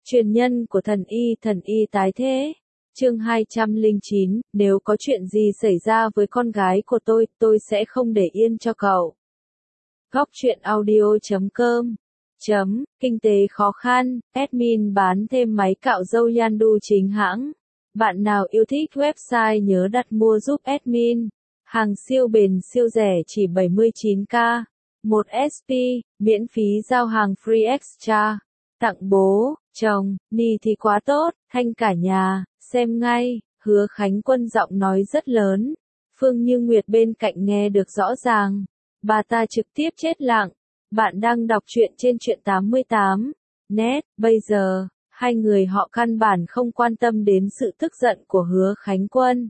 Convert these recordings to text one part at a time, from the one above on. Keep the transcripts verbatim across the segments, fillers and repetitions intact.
Truyền nhân của thần y, thần y tái thế. Chương hai trăm lẻ chín, nếu có chuyện gì xảy ra với con gái của tôi, tôi sẽ không để yên cho cậu. Góc truyện audio chấm com chấm, kinh tế khó khăn, admin bán thêm máy cạo râu Yandu chính hãng. Bạn nào yêu thích website nhớ đặt mua giúp admin. Hàng siêu bền siêu rẻ chỉ bảy mươi chín k. một ét pê, miễn phí giao hàng free extra. Tặng bố, chồng, ni thì quá tốt, thanh cả nhà, xem ngay. Hứa Khánh Quân giọng nói rất lớn. Phương Như Nguyệt bên cạnh nghe được rõ ràng. Bà ta trực tiếp chết lặng. Bạn đang đọc truyện trên truyện tám mươi tám. Net, bây giờ, hai người họ căn bản không quan tâm đến sự tức giận của Hứa Khánh Quân.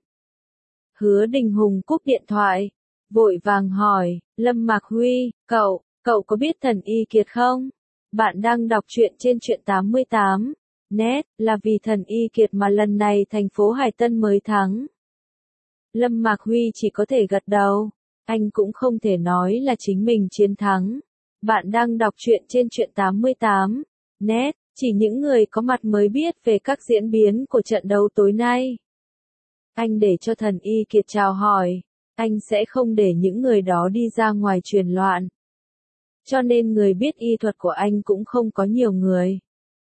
Hứa Đình Hùng cúp điện thoại, vội vàng hỏi, Lâm Mạc Huy, cậu, cậu có biết thần y Kiệt không? Bạn đang đọc truyện trên truyện tám mươi tám. Net, là vì thần y Kiệt mà lần này thành phố Hải Tân mới thắng. Lâm Mạc Huy chỉ có thể gật đầu, anh cũng không thể nói là chính mình chiến thắng. Bạn đang đọc truyện trên truyện tám mươi tám. Net, chỉ những người có mặt mới biết về các diễn biến của trận đấu tối nay. Anh để cho thần y Kiệt chào hỏi, anh sẽ không để những người đó đi ra ngoài truyền loạn. Cho nên người biết y thuật của anh cũng không có nhiều người.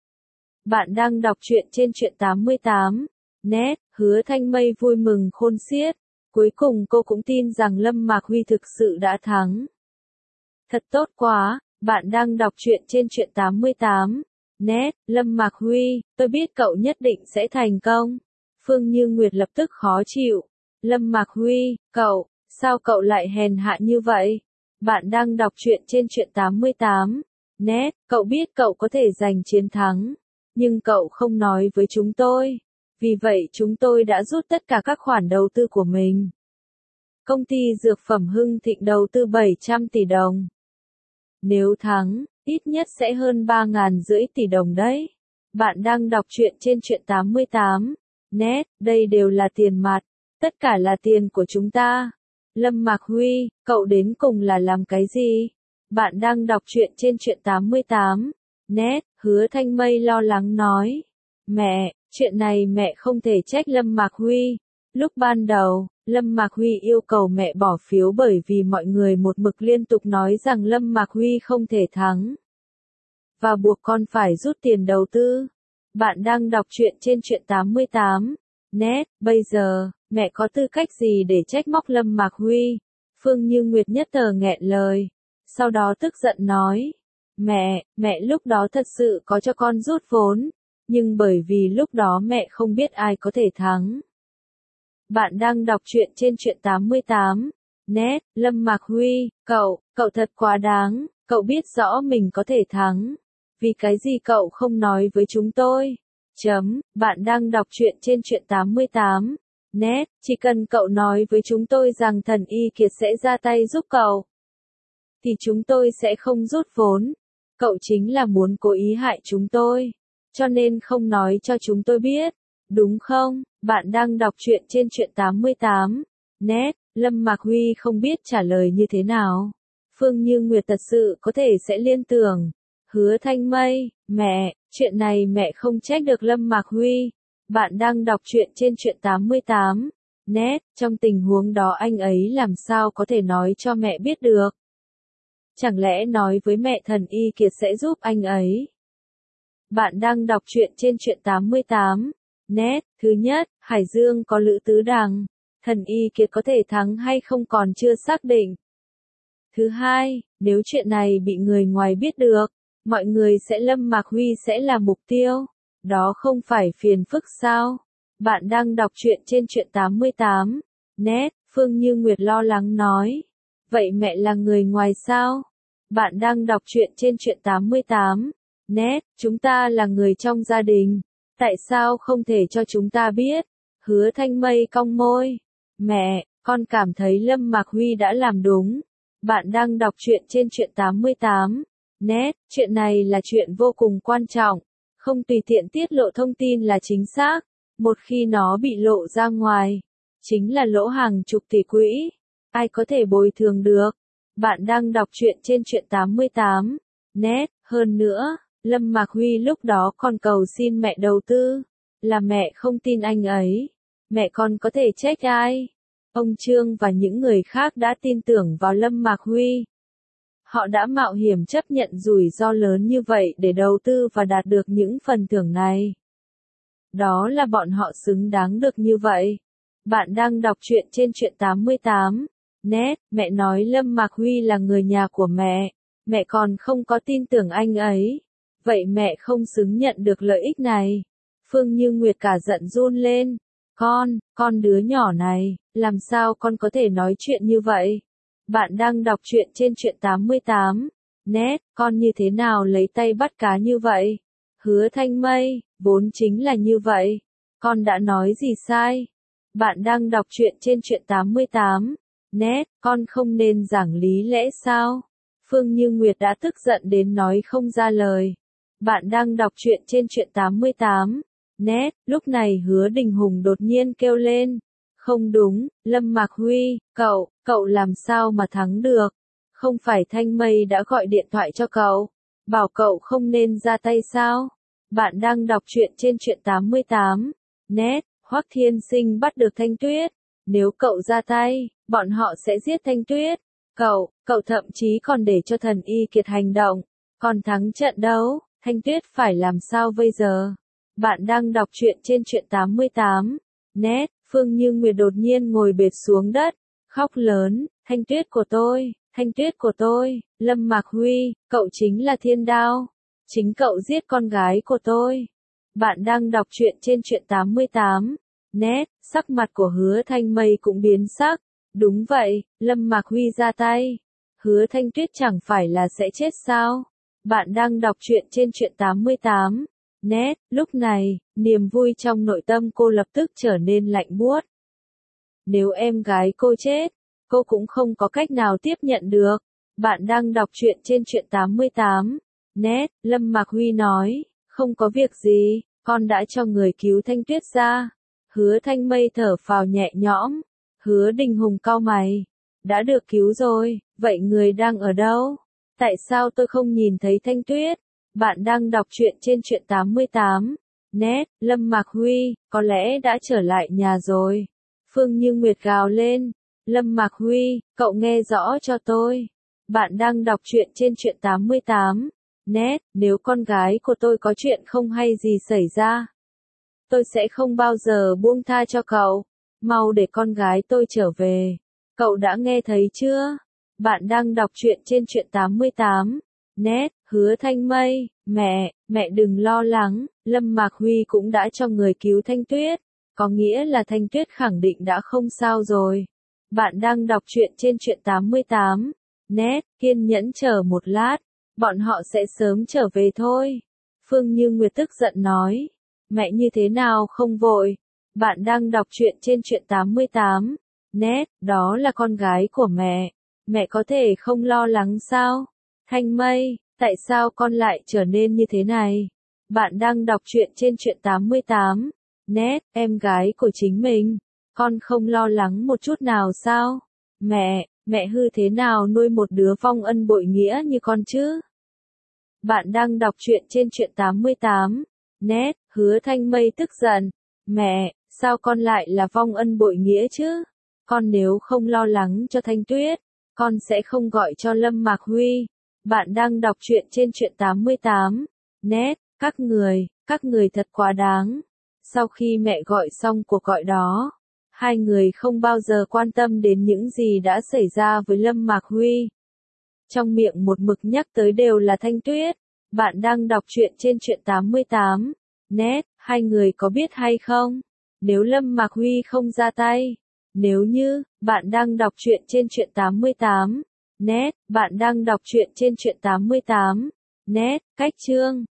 Bạn đang đọc truyện trên truyện tám mươi tám. Net, Hứa Thanh Mây vui mừng khôn xiết. Cuối cùng cô cũng tin rằng Lâm Mạc Huy thực sự đã thắng. Thật tốt quá, bạn đang đọc truyện trên truyện tám mươi tám. Net, Lâm Mạc Huy, tôi biết cậu nhất định sẽ thành công. Phương Như Nguyệt lập tức khó chịu. Lâm Mạc Huy, cậu, sao cậu lại hèn hạ như vậy? Bạn đang đọc truyện trên truyện tám mươi tám. Net, cậu biết cậu có thể giành chiến thắng, nhưng cậu không nói với chúng tôi. Vì vậy chúng tôi đã rút tất cả các khoản đầu tư của mình. Công ty dược phẩm Hưng Thịnh đầu tư bảy trăm tỷ đồng. Nếu thắng, ít nhất sẽ hơn ba ngàn rưỡi tỷ đồng đấy. Bạn đang đọc truyện trên truyện tám mươi tám. Net, đây đều là tiền mặt. Tất cả là tiền của chúng ta. Lâm Mạc Huy, cậu đến cùng là làm cái gì? Bạn đang đọc truyện trên truyện tám mươi tám. Net, Hứa Thanh Mây lo lắng nói. Mẹ, chuyện này mẹ không thể trách Lâm Mạc Huy. Lúc ban đầu, Lâm Mạc Huy yêu cầu mẹ bỏ phiếu bởi vì mọi người một mực liên tục nói rằng Lâm Mạc Huy không thể thắng. Và buộc con phải rút tiền đầu tư. Bạn đang đọc truyện trên truyện tám mươi tám. Net, bây giờ, mẹ có tư cách gì để trách móc Lâm Mạc Huy? Phương Như Nguyệt nhất tờ nghẹn lời. Sau đó tức giận nói. Mẹ, mẹ lúc đó thật sự có cho con rút vốn. Nhưng bởi vì lúc đó mẹ không biết ai có thể thắng. Bạn đang đọc truyện trên truyện tám mươi tám. Net, Lâm Mạc Huy, cậu, cậu thật quá đáng, cậu biết rõ mình có thể thắng. Vì cái gì cậu không nói với chúng tôi? Chấm, bạn đang đọc truyện trên truyện tám mươi tám. Net, chỉ cần cậu nói với chúng tôi rằng thần y Kiệt sẽ ra tay giúp cậu, thì chúng tôi sẽ không rút vốn. Cậu chính là muốn cố ý hại chúng tôi, cho nên không nói cho chúng tôi biết, đúng không? Bạn đang đọc truyện trên truyện tám mươi tám. Net, Lâm Mạc Huy không biết trả lời như thế nào. Phương Như Nguyệt thật sự có thể sẽ liên tưởng. Hứa Thanh Mây, mẹ, chuyện này mẹ không trách được Lâm Mạc Huy. Bạn đang đọc truyện trên truyện tám mươi tám. Net, trong tình huống đó anh ấy làm sao có thể nói cho mẹ biết được? Chẳng lẽ nói với mẹ thần y Kiệt sẽ giúp anh ấy? Bạn đang đọc truyện trên truyện tám mươi tám. Net, thứ nhất, Hải Dương có Lữ Tứ Đằng. Thần y Kiệt có thể thắng hay không còn chưa xác định. Thứ hai, nếu chuyện này bị người ngoài biết được, mọi người sẽ Lâm Mạc Huy sẽ là mục tiêu. Đó không phải phiền phức sao? Bạn đang đọc truyện trên truyện tám mươi tám. Net, Phương Như Nguyệt lo lắng nói. Vậy mẹ là người ngoài sao? Bạn đang đọc truyện trên truyện tám mươi tám. Net, chúng ta là người trong gia đình. Tại sao không thể cho chúng ta biết? Hứa Thanh Mây cong môi. Mẹ, con cảm thấy Lâm Mạc Huy đã làm đúng. Bạn đang đọc truyện trên truyện tám mươi tám. Net, chuyện này là chuyện vô cùng quan trọng. Không tùy tiện tiết lộ thông tin là chính xác. Một khi nó bị lộ ra ngoài, chính là lỗ hàng chục tỷ quỹ. Ai có thể bồi thường được? Bạn đang đọc truyện trên truyện tám mươi tám. Net, hơn nữa, Lâm Mạc Huy lúc đó còn cầu xin mẹ đầu tư, là mẹ không tin anh ấy. Mẹ còn có thể trách ai? Ông Trương và những người khác đã tin tưởng vào Lâm Mạc Huy. Họ đã mạo hiểm chấp nhận rủi ro lớn như vậy để đầu tư và đạt được những phần thưởng này. Đó là bọn họ xứng đáng được như vậy. Bạn đang đọc truyện trên truyện tám mươi tám. Net, mẹ nói Lâm Mạc Huy là người nhà của mẹ. Mẹ còn không có tin tưởng anh ấy. Vậy mẹ không xứng nhận được lợi ích này. Phương Như Nguyệt cả giận run lên. Con, con đứa nhỏ này, làm sao con có thể nói chuyện như vậy? Bạn đang đọc truyện trên truyện tám mươi tám. Net, con như thế nào lấy tay bắt cá như vậy? Hứa Thanh Mây, vốn chính là như vậy. Con đã nói gì sai? Bạn đang đọc truyện trên truyện tám mươi tám. Net, con không nên giảng lý lẽ sao? Phương Như Nguyệt đã tức giận đến nói không ra lời. Bạn đang đọc truyện trên truyện tám mươi tám. Net, lúc này Hứa Đình Hùng đột nhiên kêu lên. Không đúng, Lâm Mạc Huy, cậu, cậu làm sao mà thắng được? Không phải Thanh Mây đã gọi điện thoại cho cậu, bảo cậu không nên ra tay sao? Bạn đang đọc truyện trên truyện tám mươi tám. Net, Hoắc Thiên Sinh bắt được Thanh Tuyết. Nếu cậu ra tay, bọn họ sẽ giết Thanh Tuyết. Cậu, cậu thậm chí còn để cho thần y kiệt hành động. Còn thắng trận đấu, Thanh Tuyết phải làm sao bây giờ? Bạn đang đọc truyện trên truyện tám mươi tám. Net, Phương Như Nguyệt đột nhiên ngồi bệt xuống đất, khóc lớn, Thanh Tuyết của tôi, Thanh Tuyết của tôi, Lâm Mạc Huy, cậu chính là thiên đao. Chính cậu giết con gái của tôi. Bạn đang đọc truyện trên truyện tám mươi tám. Net, sắc mặt của Hứa Thanh Mây cũng biến sắc. Đúng vậy, Lâm Mạc Huy ra tay. Hứa Thanh Tuyết chẳng phải là sẽ chết sao? Bạn đang đọc truyện trên truyện tám mươi tám. Net, lúc này, niềm vui trong nội tâm cô lập tức trở nên lạnh buốt. Nếu em gái cô chết, cô cũng không có cách nào tiếp nhận được. Bạn đang đọc truyện trên truyện tám mươi tám. Net, Lâm Mạc Huy nói, không có việc gì, con đã cho người cứu Thanh Tuyết ra. Hứa Thanh Mây thở phào nhẹ nhõm. Hứa Đình Hùng cau mày. Đã được cứu rồi, vậy người đang ở đâu? Tại sao tôi không nhìn thấy Thanh Tuyết? Bạn đang đọc truyện trên truyện tám mươi tám. Net, Lâm Mạc Huy, có lẽ đã trở lại nhà rồi. Phương Như Nguyệt gào lên. Lâm Mạc Huy, cậu nghe rõ cho tôi. Bạn đang đọc truyện trên truyện tám mươi tám. Net, nếu con gái của tôi có chuyện không hay gì xảy ra, tôi sẽ không bao giờ buông tha cho cậu. Mau để con gái tôi trở về. Cậu đã nghe thấy chưa? Bạn đang đọc truyện trên truyện tám mươi tám. Net, Hứa Thanh Mây, mẹ, mẹ đừng lo lắng, Lâm Mạc Huy cũng đã cho người cứu Thanh Tuyết. Có nghĩa là Thanh Tuyết khẳng định đã không sao rồi. Bạn đang đọc truyện trên truyện tám mươi tám. Net, kiên nhẫn chờ một lát, bọn họ sẽ sớm trở về thôi. Phương Như Nguyệt tức giận nói. Mẹ như thế nào không vội? Bạn đang đọc truyện trên truyện tám mươi tám. Net, đó là con gái của mẹ. Mẹ có thể không lo lắng sao? Thanh Mây, tại sao con lại trở nên như thế này? Bạn đang đọc truyện trên truyện tám mươi tám. Net, em gái của chính mình. Con không lo lắng một chút nào sao? Mẹ, mẹ hư thế nào nuôi một đứa vong ân bội nghĩa như con chứ? Bạn đang đọc truyện trên truyện tám mươi tám. Net, Hứa Thanh Mây tức giận. Mẹ, sao con lại là vong ân bội nghĩa chứ? Con nếu không lo lắng cho Thanh Tuyết, con sẽ không gọi cho Lâm Mạc Huy. Bạn đang đọc truyện trên truyện tám mươi tám. Net, các người, các người thật quá đáng. Sau khi mẹ gọi xong cuộc gọi đó, hai người không bao giờ quan tâm đến những gì đã xảy ra với Lâm Mạc Huy. Trong miệng một mực nhắc tới đều là Thanh Tuyết. Bạn đang đọc truyện trên truyện tám mươi tám. Net, hai người có biết hay không? Nếu Lâm Mạc Huy không ra tay, nếu như, bạn đang đọc truyện trên truyện tám mươi tám. Net, bạn đang đọc truyện trên truyện tám mươi tám. Net, cách chương.